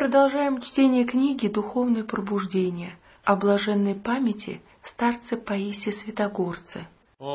продолжаем чтение книги «Духовное пробуждение» о блаженной памяти старце Паисия Святогорце.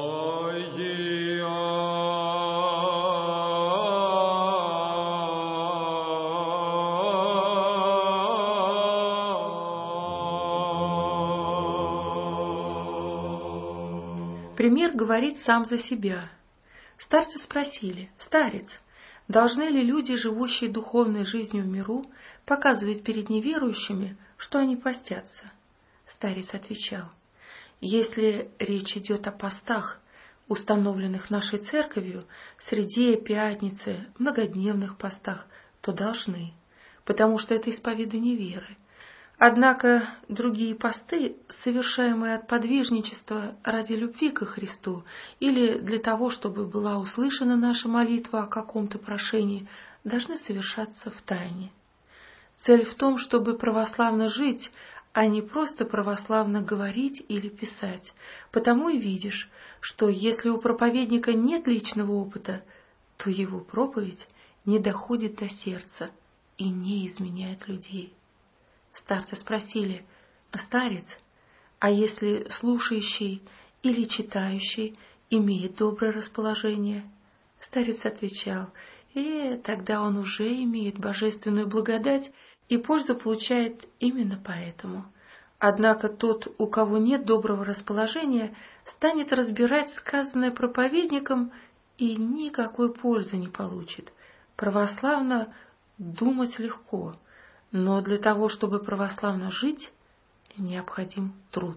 Пример говорит сам за себя. Старцы спросили: «Старец, должны ли люди, живущие духовной жизнью в миру, показывать перед неверующими, что они постятся?» Старец отвечал: «Если речь идет о постах, установленных нашей церковью, среде, пятницы, многодневных постах, то должны, потому что это исповедание веры. Однако другие посты, совершаемые от подвижничества ради любви ко Христу или для того, чтобы была услышана наша молитва о каком-то прошении, должны совершаться в тайне. Цель в том, чтобы православно жить, а не просто православно говорить или писать. Потому и видишь, что если у проповедника нет личного опыта, то его проповедь не доходит до сердца и не изменяет людей». Старцы спросили: «Старец, а если слушающий или читающий имеет доброе расположение?» Старец отвечал: тогда он уже имеет божественную благодать и пользу получает именно поэтому. Однако тот, у кого нет доброго расположения, станет разбирать сказанное проповедником и никакой пользы не получит. Православно думать легко, но для того, чтобы православно жить, необходим труд.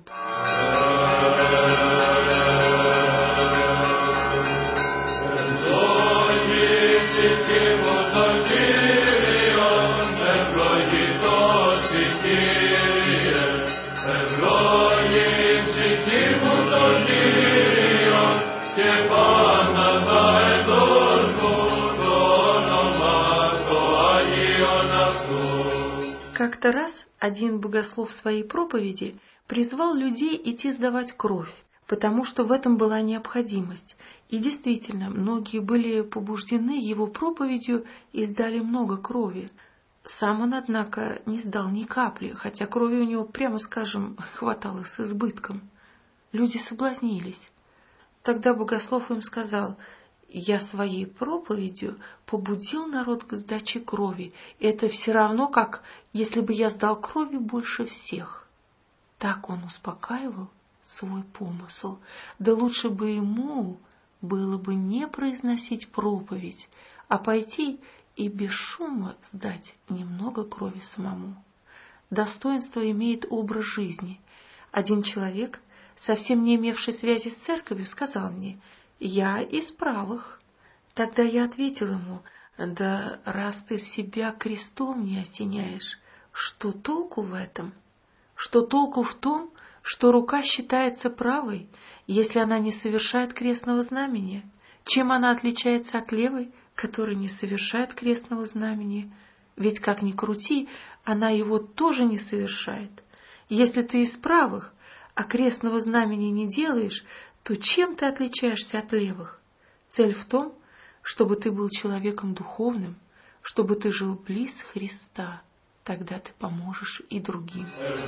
Как-то раз один богослов в своей проповеди призвал людей идти сдавать кровь, потому что в этом была необходимость. И действительно, многие были побуждены его проповедью и сдали много крови. Сам он, однако, не сдал ни капли, хотя крови у него, прямо скажем, хватало с избытком. Люди соблазнились. Тогда богослов им сказал: «Я своей проповедью побудил народ к сдаче крови. Это все равно, как если бы я сдал крови больше всех». Так он успокаивал свой помысл. Да лучше бы ему было бы не произносить проповедь, а пойти и без шума сдать немного крови самому. Достоинство имеет образ жизни. Один человек, совсем не имевший связи с церковью, сказал мне: «Я из правых». Тогда я ответил ему: «Да раз ты себя крестом не осеняешь, что толку в этом? Что толку в том, что рука считается правой, если она не совершает крестного знамения? Чем она отличается от левой, которая не совершает крестного знамения? Ведь, как ни крути, она его тоже не совершает. Если ты из правых, а крестного знамения не делаешь, то чем ты отличаешься от левых? Цель в том, чтобы ты был человеком духовным, чтобы ты жил близ Христа. Тогда ты поможешь и другим».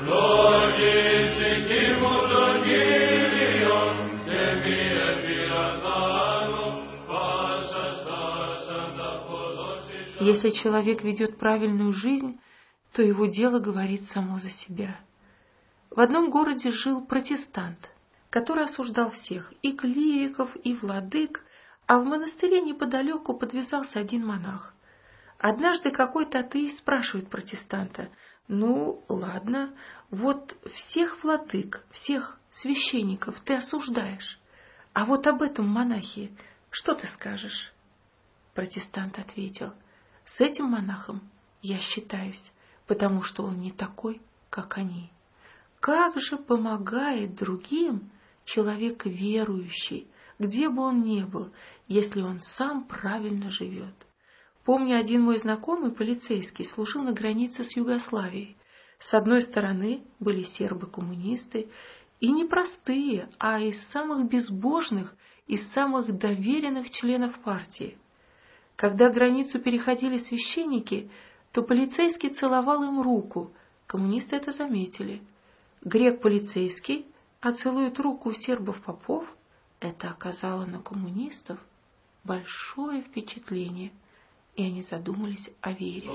Если человек ведет правильную жизнь, то его дело говорит само за себя. В одном городе жил протестант, который осуждал всех, и клириков, и владык, а в монастыре неподалеку подвязался один монах. Однажды какой-то атеист спрашивает протестанта: «Ну, ладно, вот всех владык, всех священников ты осуждаешь, а вот об этом монахе что ты скажешь?» Протестант ответил: «С этим монахом я считаюсь, потому что он не такой, как они». Как же помогает другим человек верующий, где бы он ни был, если он сам правильно живет? Помню, один мой знакомый, полицейский, служил на границе с Югославией. С одной стороны были сербы-коммунисты, и не простые, а из самых безбожных, из самых доверенных членов партии. Когда границу переходили священники, то полицейский целовал им руку. Коммунисты это заметили. Грек-полицейский, а целует руку у сербов-попов, это оказало на коммунистов большое впечатление, и они задумались о вере.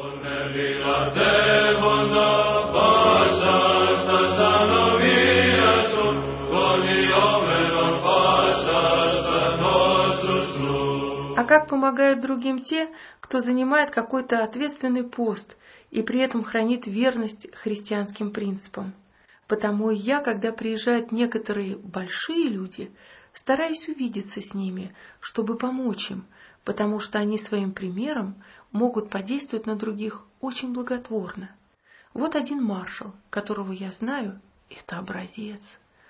А как помогают другим те, кто занимает какой-то ответственный пост и при этом хранит верность христианским принципам? Потому я, когда приезжают некоторые большие люди, стараюсь увидеться с ними, чтобы помочь им, потому что они своим примером могут подействовать на других очень благотворно. Вот один маршал, которого я знаю, это образец.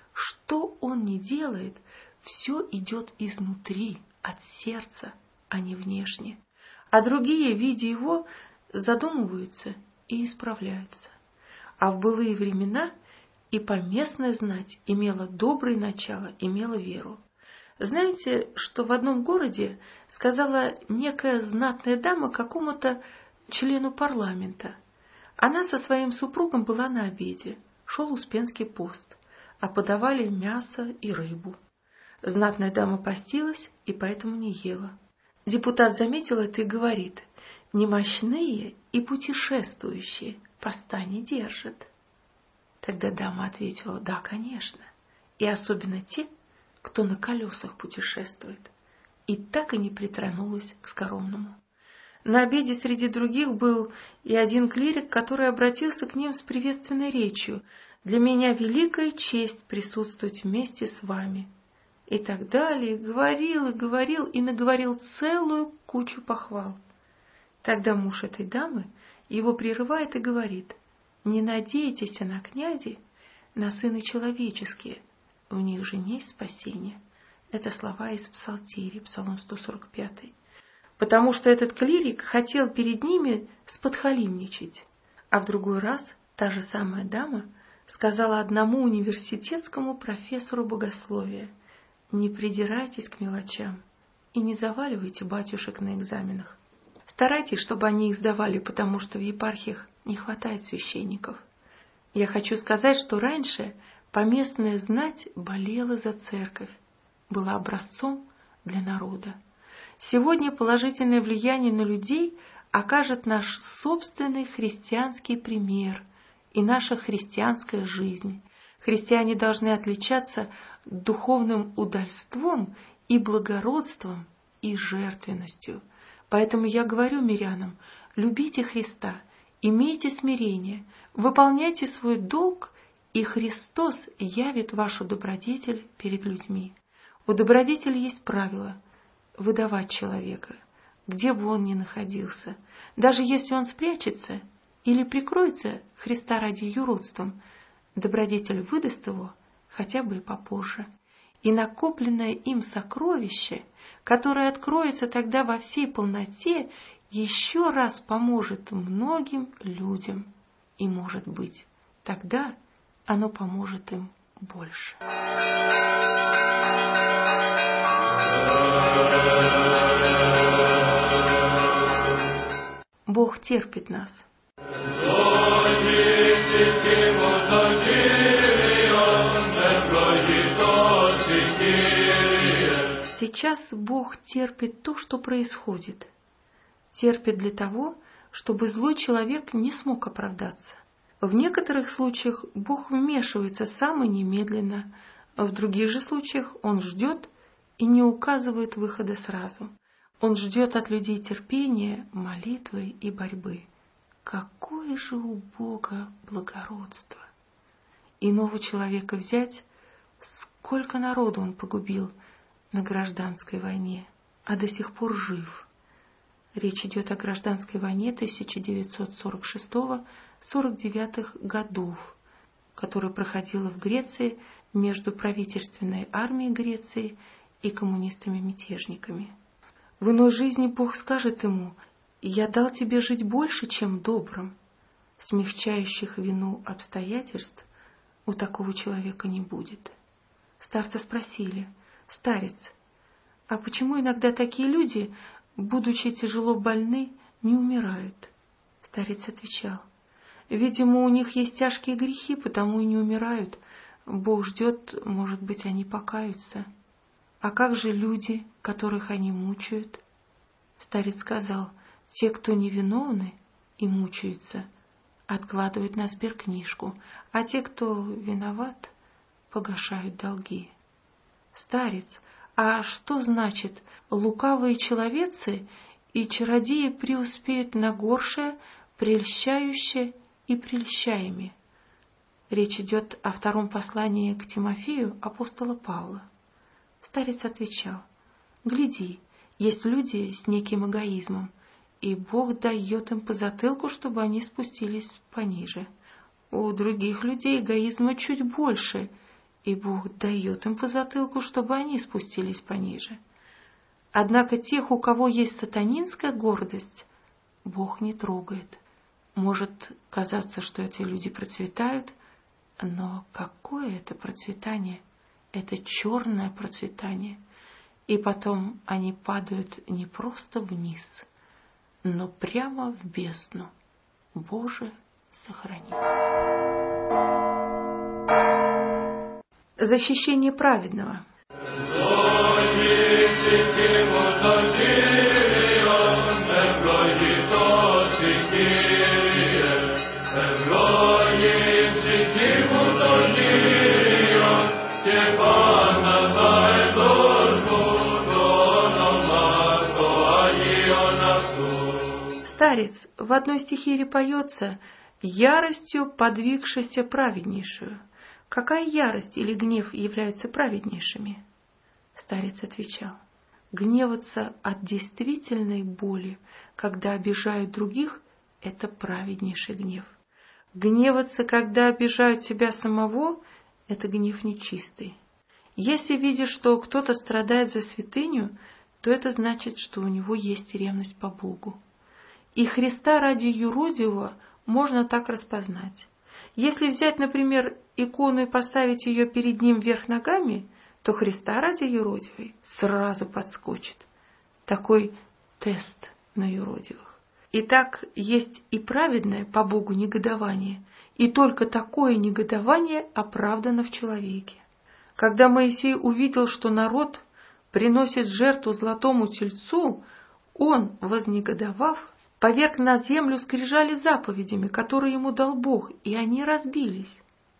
Что он ни делает, все идет изнутри, от сердца, а не внешне. А другие, видя его, задумываются и исправляются. А в былые времена и поместная знать имела доброе начало, имела веру. Знаете, что в одном городе сказала некая знатная дама какому-то члену парламента? Она со своим супругом была на обеде, шел Успенский пост, а подавали мясо и рыбу. Знатная дама постилась и поэтому не ела. Депутат заметил это и говорит: «Немощные и путешествующие поста не держат». Тогда дама ответила: «Да, конечно, и особенно те, кто на колесах путешествует», и так и не притронулась к скоромному. На обеде среди других был и один клирик, который обратился к ним с приветственной речью: «Для меня великая честь присутствовать вместе с вами». И так далее, говорил и наговорил целую кучу похвал. Тогда муж этой дамы его прерывает и говорит: «Не надейтесь на князи, на сыны человеческие, в них же есть спасение». Это слова из Псалтири, Псалом 145. Потому что этот клирик хотел перед ними сподхалимничать. А в другой раз та же самая дама сказала одному университетскому профессору богословия: «Не придирайтесь к мелочам и не заваливайте батюшек на экзаменах. Старайтесь, чтобы они их сдавали, потому что в епархиях не хватает священников». Я хочу сказать, что раньше поместная знать болела за церковь, была образцом для народа. Сегодня положительное влияние на людей окажет наш собственный христианский пример и наша христианская жизнь. Христиане должны отличаться духовным удальством и благородством и жертвенностью. Поэтому я говорю мирянам: любите Христа, имейте смирение, выполняйте свой долг, и Христос явит вашу добродетель перед людьми. У добродетели есть правило – выдавать человека, где бы он ни находился. Даже если он спрячется или прикроется Христа ради юродством, добродетель выдаст его хотя бы и попозже. И накопленное им сокровище, которое откроется тогда во всей полноте, еще раз поможет многим людям. И, может быть, тогда оно поможет им больше. Бог терпит нас. Сейчас Бог терпит то, что происходит. Терпит для того, чтобы злой человек не смог оправдаться. В некоторых случаях Бог вмешивается сам и немедленно, а в других же случаях Он ждет и не указывает выхода сразу. Он ждет от людей терпения, молитвы и борьбы. Какое же у Бога благородство! Иного человека взять, сколько народу он погубил на гражданской войне, а до сих пор жив. Речь идет о гражданской войне 1946-49 годов, которая проходила в Греции между правительственной армией Греции и коммунистами-мятежниками. В иной жизни Бог скажет ему: «Я дал тебе жить больше, чем добрым». Смягчающих вину обстоятельств у такого человека не будет. Старца спросили: «Старец, а почему иногда такие люди, будучи тяжело больны, не умирают?» Старец отвечал: видимо, у них есть тяжкие грехи, потому и не умирают. Бог ждет, может быть, они покаются. А как же люди, которых они мучают? Старец сказал: те, кто невиновны и мучаются, откладывают на сберкнижку, а те, кто виноват, погашают долги. Старец, а что значит: лукавые человецы и чародеи преуспеют на горшее, прельщающее и прельщаемые? Речь идет о втором послании к Тимофею апостола Павла. Старец отвечал: гляди, есть люди с неким эгоизмом, и Бог дает им по затылку, чтобы они спустились пониже. У других людей эгоизма чуть больше, и Бог дает им по затылку, чтобы они спустились пониже. Однако тех, у кого есть сатанинская гордость, Бог не трогает. Может казаться, что эти люди процветают, но какое это процветание? Это черное процветание. И потом они падают не просто вниз, но прямо в бездну. Боже, сохрани. Защищение праведного. Старец в одной стихире поется: яростью подвигшейся праведнейшую. Какая ярость или гнев являются праведнейшими? Старец отвечал: гневаться от действительной боли, когда обижают других, это праведнейший гнев. Гневаться, когда обижают себя самого, это гнев нечистый. Если видишь, что кто-то страдает за святыню, то это значит, что у него есть ревность по Богу. И Христа ради юродивого можно так распознать. Если взять, например, икону и поставить ее перед ним вверх ногами, то Христа ради юродивой сразу подскочит. Такой тест на юродивых. Итак, есть и праведное по Богу негодование, и только такое негодование оправдано в человеке. Когда Моисей увидел, что народ приносит жертву золотому тельцу, он, вознегодовав, поверг на землю скрижали заповедями, которые ему дал Бог, и они разбились.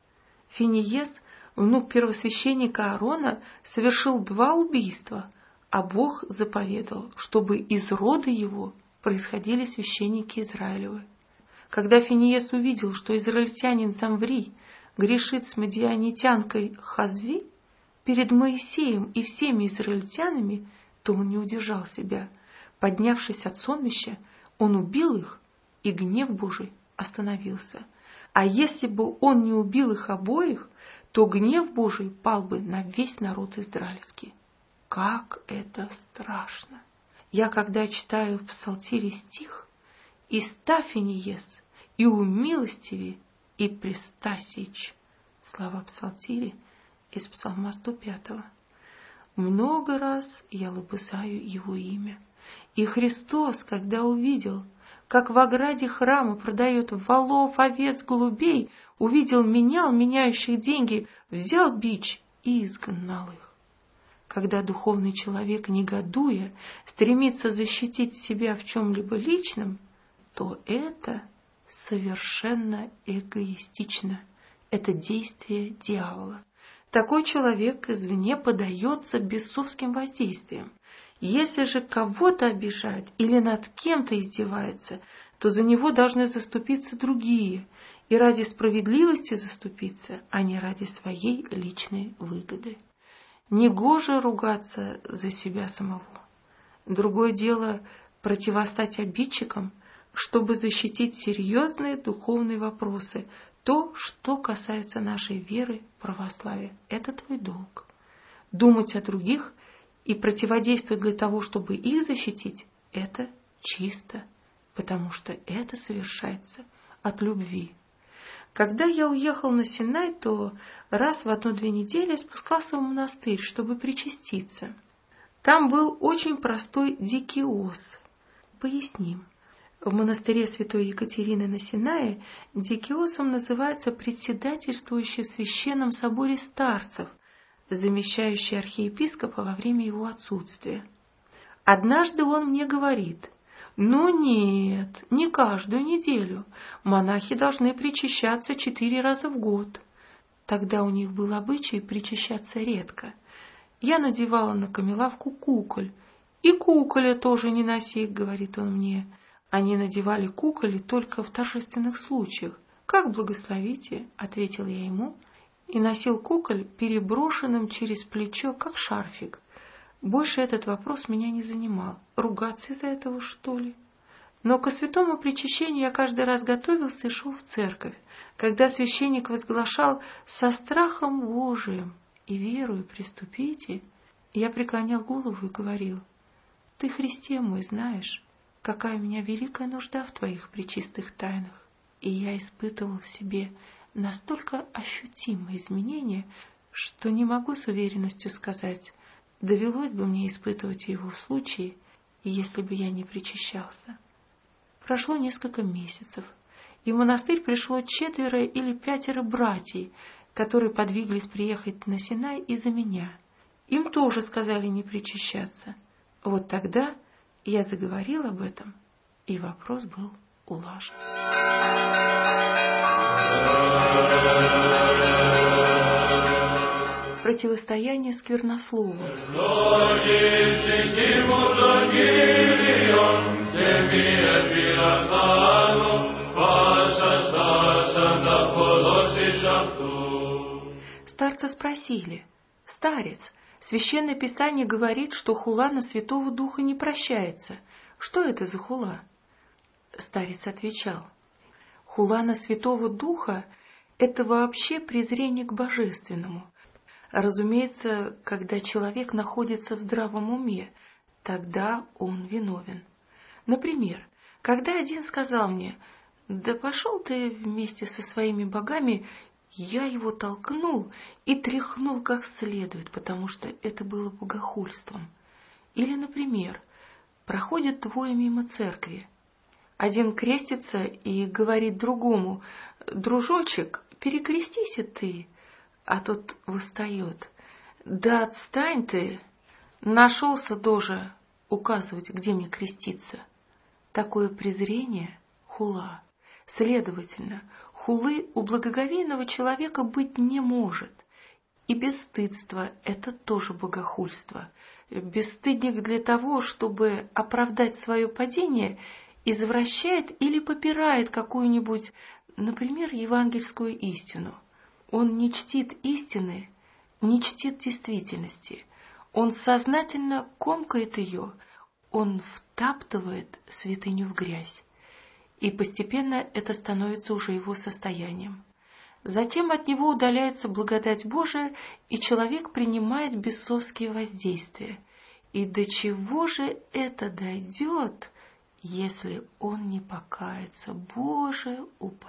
Финиес, внук первосвященника Аарона, совершил 2 убийства, а Бог заповедал, чтобы из рода его происходили священники Израилевы. Когда Финиес увидел, что израильтянин Замври грешит с мадианитянкой Хазви перед Моисеем и всеми израильтянами, то он не удержал себя. Поднявшись от сонмища, он убил их, и гнев Божий остановился. А если бы он не убил их обоих, то гнев Божий пал бы на весь народ израильский. Как это страшно! Я, когда читаю в Псалтире стих: «И ста Финиес, и умилостиви, и преста сечь». Слова Псалтире из Псалма 105. Много раз я лобызаю его имя. И Христос, когда увидел, как в ограде храма продают волов, овец, голубей, увидел меняющих деньги, взял бич и изгнал их. Когда духовный человек, негодуя, стремится защитить себя в чем-либо личном, то это совершенно эгоистично. Это действие дьявола. Такой человек извне поддается бесовским воздействиям. Если же кого-то обижать или над кем-то издевается, то за него должны заступиться другие, и ради справедливости заступиться, а не ради своей личной выгоды. Негоже ругаться за себя самого. Другое дело противостать обидчикам, чтобы защитить серьезные духовные вопросы, то, что касается нашей веры, православия. Это твой долг. Думать о других и противодействовать для того, чтобы их защитить, это чисто, потому что это совершается от любви. Когда я уехал на Синай, то раз в 1-2 недели спускался в монастырь, чтобы причаститься. Там был очень простой дикий ос. Поясним. В монастыре святой Екатерины на Синае дикиосом называется председательствующий в священном соборе старцев, замещающий архиепископа во время его отсутствия. Однажды он мне говорит: «Ну нет, не каждую неделю. Монахи должны причащаться 4 раза в год». Тогда у них был обычай причащаться редко. Я надевала на камелавку куколь. «И куколя тоже не носи», — говорит он мне. Они надевали куколи только в торжественных случаях. «Как благословите», — ответил я ему, и носил куколь переброшенным через плечо, как шарфик. Больше этот вопрос меня не занимал. Ругаться из-за этого, что ли? Но ко святому причащению я каждый раз готовился и шел в церковь, когда священник возглашал «со страхом Божиим и верою приступите», я преклонял голову и говорил: «Ты, Христе мой, знаешь, какая у меня великая нужда в Твоих пречистых тайнах». И я испытывал в себе настолько ощутимые изменения, что не могу с уверенностью сказать, довелось бы мне испытывать его в случае, если бы я не причащался. Прошло несколько месяцев, и в монастырь пришло 4 или 5 братьев, которые подвиглись приехать на Синай из-за меня. Им тоже сказали не причащаться. Вот тогда я заговорил об этом, и вопрос был улажен. Противостояние сквернослову. Старца спросили: «Старец, Священное Писание говорит, что хула на Святого Духа не прощается. Что это за хула?» Старец отвечал: «Хула на Святого Духа — это вообще презрение к Божественному. Разумеется, когда человек находится в здравом уме, тогда он виновен. Например, когда один сказал мне: «Да пошел ты вместе со своими богами», я его толкнул и тряхнул как следует, потому что это было богохульством. Или, например, проходят 2 мимо церкви. Один крестится и говорит другому: «Дружочек, перекрестись и ты». А тот восстает: «Да отстань ты! Нашелся тоже указывать, где мне креститься». Такое презрение — хула. Следовательно, хулы у благоговейного человека быть не может. И бесстыдство — это тоже богохульство. Бесстыдник для того, чтобы оправдать свое падение, извращает или попирает какую-нибудь, например, евангельскую истину. Он не чтит истины, не чтит действительности. Он сознательно комкает ее, он втаптывает святыню в грязь. И постепенно это становится уже его состоянием. Затем от него удаляется благодать Божия, и человек принимает бесовские воздействия. И до чего же это дойдет, если он не покается? Боже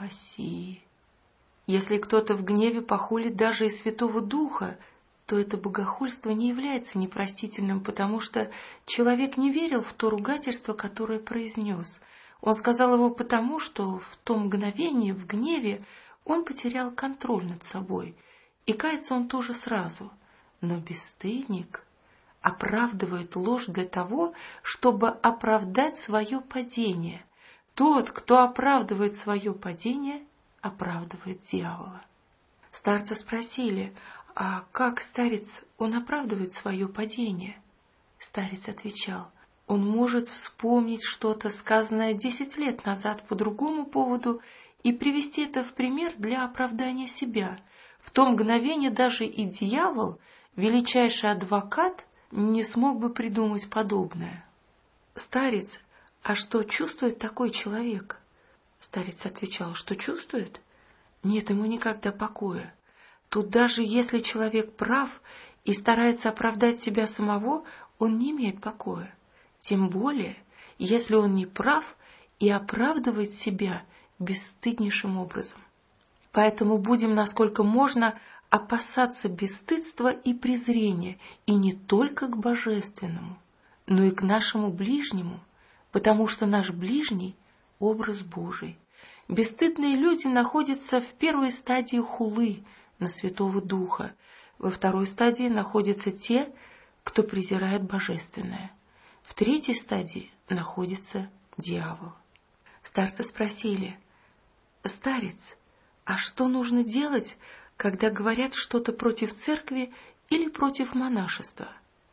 упаси! Если кто-то в гневе похулит даже и Святого Духа, то это богохульство не является непростительным, потому что человек не верил в то ругательство, которое произнес. Он сказал его потому, что в то мгновение, в гневе, он потерял контроль над собой, и кается он тоже сразу. Но бесстыдник оправдывает ложь для того, чтобы оправдать свое падение. Тот, кто оправдывает свое падение, оправдывает дьявола. Старца спросили: «А как, старец, он оправдывает свое падение?» Старец отвечал: «Он может вспомнить что-то, сказанное 10 лет назад по другому поводу, и привести это в пример для оправдания себя. В то мгновение даже и дьявол, величайший адвокат, не смог бы придумать подобное». «Старец, а что чувствует такой человек?» Старец отвечал: «Что чувствует? Нет ему никогда покоя. Тут даже если человек прав и старается оправдать себя самого, он не имеет покоя. Тем более, если он не прав и оправдывает себя бесстыднейшим образом. Поэтому будем, насколько можно, опасаться бесстыдства и презрения, и не только к божественному, но и к нашему ближнему, потому что наш ближний образ Божий. Бесстыдные люди находятся в первой стадии хулы на Святого Духа. Во второй стадии находятся те, кто презирает божественное. В третьей стадии находится дьявол. Старцы спросили: «Старец, а что нужно делать, когда говорят что-то против церкви или против монашества?»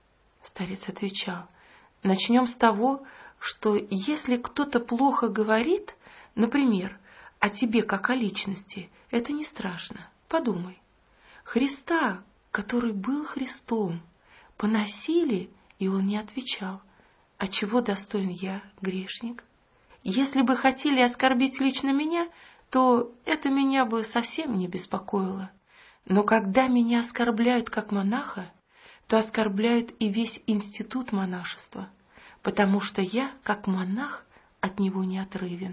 Старец отвечал: «Начнем с того, что если кто-то плохо говорит, например, о тебе как о личности, это не страшно. Подумай. Христа, который был Христом, поносили, и он не отвечал: а чего достоин я, грешник? Если бы хотели оскорбить лично меня, то это меня бы совсем не беспокоило. Но когда меня оскорбляют как монаха, то оскорбляют и весь институт монашества, потому что я, как монах, от него не отрывен.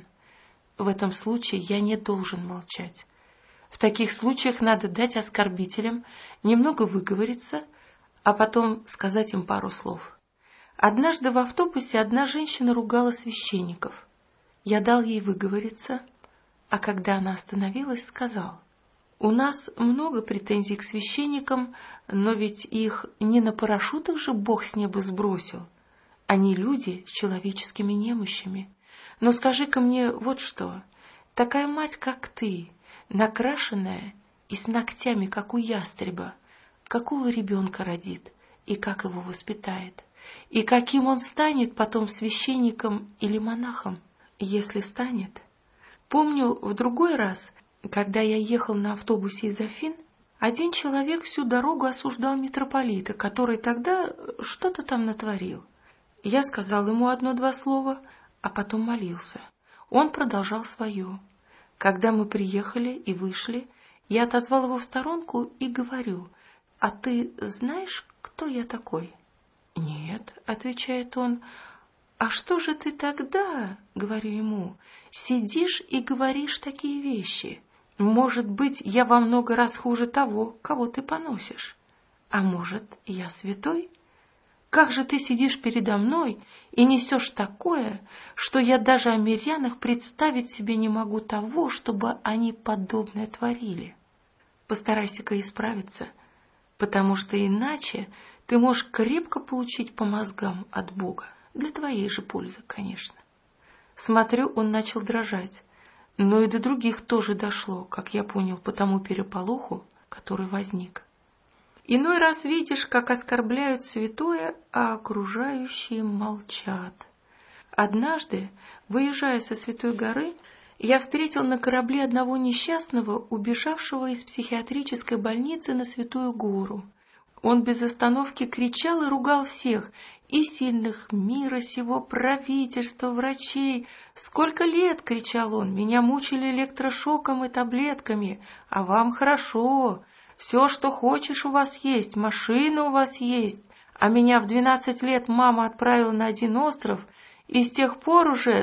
В этом случае я не должен молчать. В таких случаях надо дать оскорбителям немного выговориться, а потом сказать им пару слов. Однажды в автобусе одна женщина ругала священников. Я дал ей выговориться, а когда она остановилась, сказал: «У нас много претензий к священникам, но ведь их не на парашютах же Бог с неба сбросил. Они люди с человеческими немощами. Но скажи-ка мне вот что: такая мать, как ты, накрашенная и с ногтями, как у ястреба, какого ребенка родит и как его воспитает? И каким он станет потом священником или монахом, если станет?» Помню, в другой раз, когда я ехал на автобусе из Афин, один человек всю дорогу осуждал митрополита, который тогда что-то там натворил. Я сказал ему одно-два слова, а потом молился. Он продолжал свое. Когда мы приехали и вышли, я отозвал его в сторонку и говорю: «А ты знаешь, кто я такой?» «Нет», — отвечает он. «А что же ты тогда, — говорю ему, — сидишь и говоришь такие вещи? Может быть, я во много раз хуже того, кого ты поносишь. А может, я святой? Как же ты сидишь передо мной и несешь такое, что я даже о мирянах представить себе не могу того, чтобы они подобное творили? Постарайся-ка исправиться, потому что иначе ты можешь крепко получить по мозгам от Бога. Для твоей же пользы, конечно». Смотрю, он начал дрожать, но и до других тоже дошло, как я понял по тому переполоху, который возник. Иной раз видишь, как оскорбляют святое, а окружающие молчат. Однажды, выезжая со Святой горы, я встретил на корабле одного несчастного, убежавшего из психиатрической больницы на Святую гору. Он без остановки кричал и ругал всех, и сильных мира сего, правительства, врачей. «Сколько лет, — кричал он, — меня мучили электрошоком и таблетками, а вам хорошо, все, что хочешь, у вас есть, машина у вас есть, а меня в 12 лет мама отправила на один остров, и с тех пор уже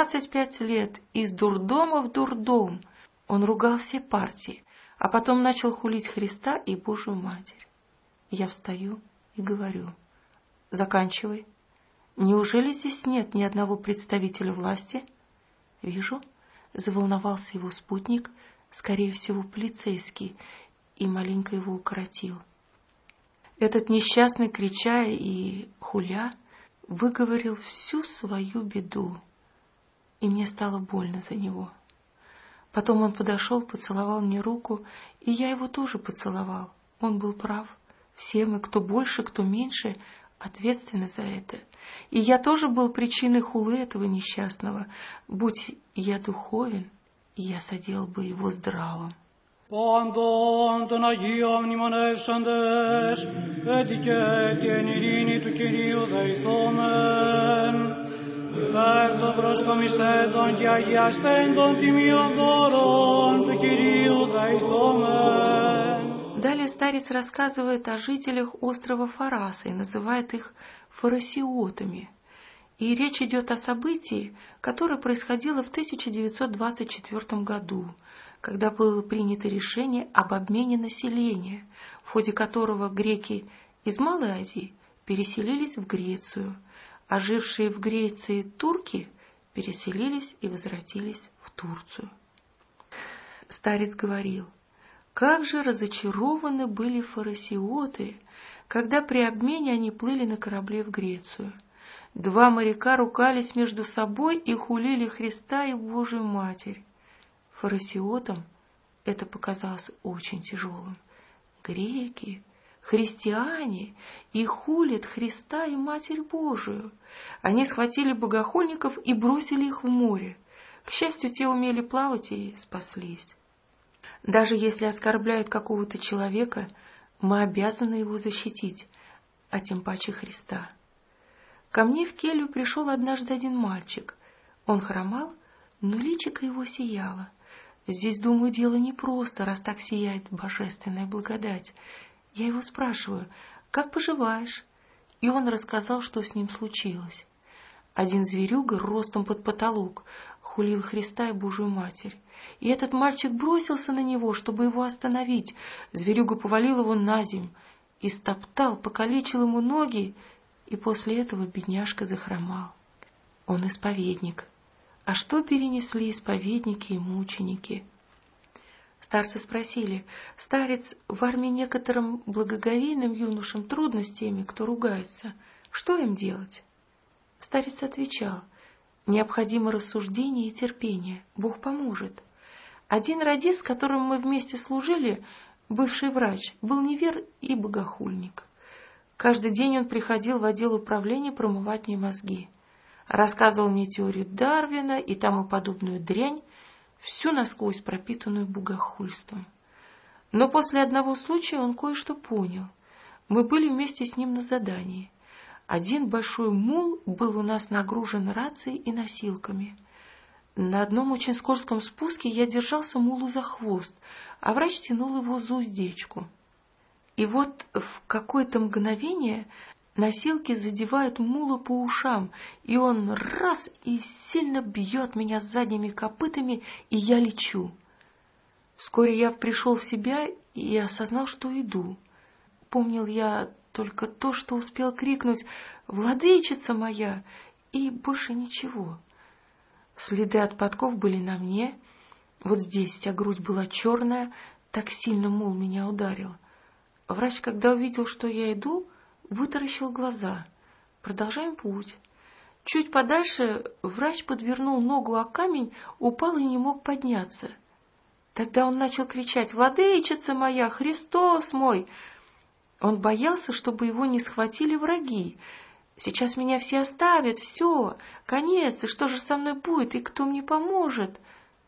25 лет из дурдома в дурдом». Он ругал все партии, а потом начал хулить Христа и Божию Матерь. Я встаю и говорю: «Заканчивай. Неужели здесь нет ни одного представителя власти?» Вижу, заволновался его спутник, скорее всего, полицейский, и маленько его укоротил. Этот несчастный, крича и хуля, выговорил всю свою беду, и мне стало больно за него. Потом он подошел, поцеловал мне руку, и я его тоже поцеловал. Он был прав. Все мы, кто больше, кто меньше, ответственны за это. И я тоже был причиной хулы этого несчастного. Будь я духовен, я садил бы его здравым. Πάντων των Αγίων μνημονεύσαντες, έτι και την ειρήνη του Κυρίου δεηθόμεν, υπέρ των προσκομιστέντων και αγιαστέντων τιμίων δώρων του Κυρίου δεηθόμεν. Далее старец рассказывает о жителях острова Фараса и называет их фарасиотами. И речь идет о событии, которое происходило в 1924 году, когда было принято решение об обмене населения, в ходе которого греки из Малой Азии переселились в Грецию, а жившие в Греции турки переселились и возвратились в Турцию. Старец говорил: как же разочарованы были фарисеоты, когда при обмене они плыли на корабле в Грецию. 2 моряка ругались между собой и хулили Христа и Божию Матерь. Фарисеотам это показалось очень тяжелым. Греки, христиане, и хулят Христа и Матерь Божию. Они схватили богохульников и бросили их в море. К счастью, те умели плавать и спаслись. Даже если оскорбляют какого-то человека, мы обязаны его защитить, а тем паче Христа. Ко мне в келью пришел однажды один мальчик. Он хромал, но личико его сияло. Здесь, думаю, дело непросто, раз так сияет божественная благодать. Я его спрашиваю: как поживаешь? И он рассказал, что с ним случилось. Один зверюга ростом под потолок хулил Христа и Божию Матерь. И этот мальчик бросился на него, чтобы его остановить. Зверюга повалил его на земь, истоптал, покалечил ему ноги, и после этого бедняжка захромал. Он исповедник. А что перенесли исповедники и мученики? Старцы спросили: старец, в армии некоторым благоговейным юношам трудно с теми, кто ругается. Что им делать? Старец отвечал: необходимо рассуждение и терпение. Бог поможет. Один радист, с которым мы вместе служили, бывший врач, был невер и богохульник. Каждый день он приходил в отдел управления промывать мне мозги. Рассказывал мне теорию Дарвина и тому подобную дрянь, всю насквозь пропитанную богохульством. Но после одного случая он кое-что понял. Мы были вместе с ним на задании. Один большой мул был у нас нагружен рацией и носилками. На одном очень скользком спуске я держался мулу за хвост, а врач тянул его за уздечку. И вот в какое-то мгновение носилки задевают мула по ушам, и он раз и сильно бьет меня задними копытами, и я лечу. Вскоре я пришел в себя и осознал, что иду. Помнил я только то, что успел крикнуть: «Владычица моя!» и больше ничего. Следы от подков были на мне. Вот здесь вся грудь была черная, так сильно мул меня ударил. Врач, когда увидел, что я иду, вытаращил глаза. Продолжаем путь. Чуть подальше врач подвернул ногу о камень, упал и не мог подняться. Тогда он начал кричать: «Владычица моя, Христос мой!» Он боялся, чтобы его не схватили враги. «Сейчас меня все оставят, все, конец, и что же со мной будет, и кто мне поможет?»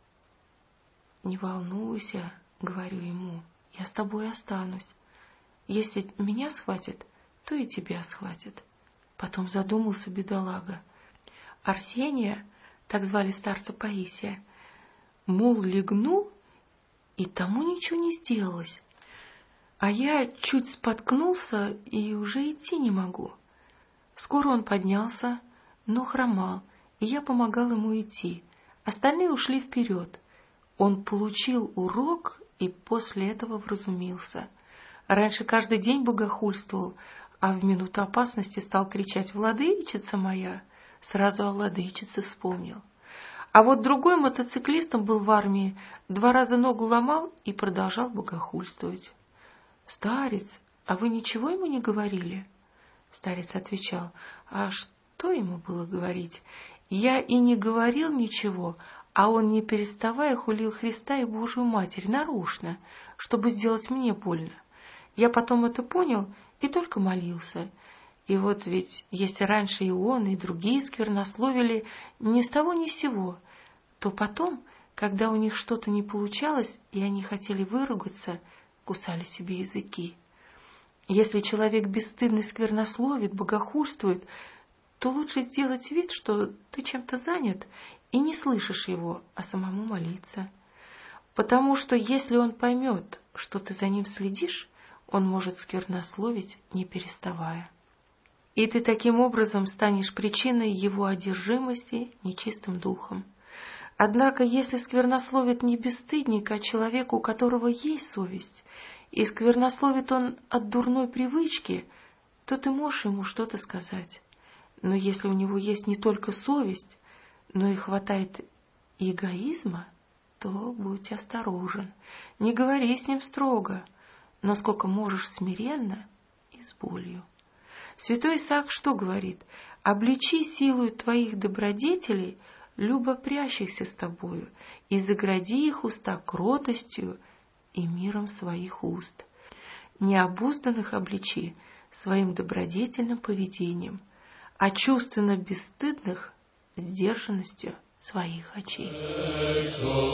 «Не волнуйся», — говорю ему, — «я с тобой останусь. Если меня схватят, то и тебя схватят». Потом задумался бедолага. Арсения, так звали старца Паисия, мул легнул, и тому ничего не сделалось. А я чуть споткнулся и уже идти не могу. Скоро он поднялся, но хромал, и я помогал ему идти. Остальные ушли вперед. Он получил урок и после этого вразумился. Раньше каждый день богохульствовал, а в минуту опасности стал кричать: «Владычица моя!» Сразу о владычице вспомнил. А вот другой мотоциклистом был в армии, 2 раза ногу ломал и продолжал богохульствовать. «Старец, а вы ничего ему не говорили?» Старец отвечал: «А что ему было говорить? Я и не говорил ничего, а он, не переставая, хулил Христа и Божию Матерь нарочно, чтобы сделать мне больно. Я потом это понял и только молился. И вот ведь, если раньше и он, и другие сквернословили ни с того ни с сего, то потом, когда у них что-то не получалось, и они хотели выругаться, кусали себе языки. Если человек бесстыдно сквернословит, богохульствует, то лучше сделать вид, что ты чем-то занят и не слышишь его, а самому молиться. Потому что если он поймет, что ты за ним следишь, он может сквернословить, не переставая. И ты таким образом станешь причиной его одержимости нечистым духом. Однако, если сквернословит не бесстыдник, а человек, у которого есть совесть, и сквернословит он от дурной привычки, то ты можешь ему что-то сказать. Но если у него есть не только совесть, но и хватает эгоизма, то будь осторожен. Не говори с ним строго, но сколько можешь смиренно и с болью. Святой Исаак что говорит? «Обличи силою твоих добродетелей любопрящихся с тобою, и загради их уста кротостью и миром своих уст». Необузданных обличи своим добродетельным поведением, а чувственно бесстыдных сдержанностью своих очей.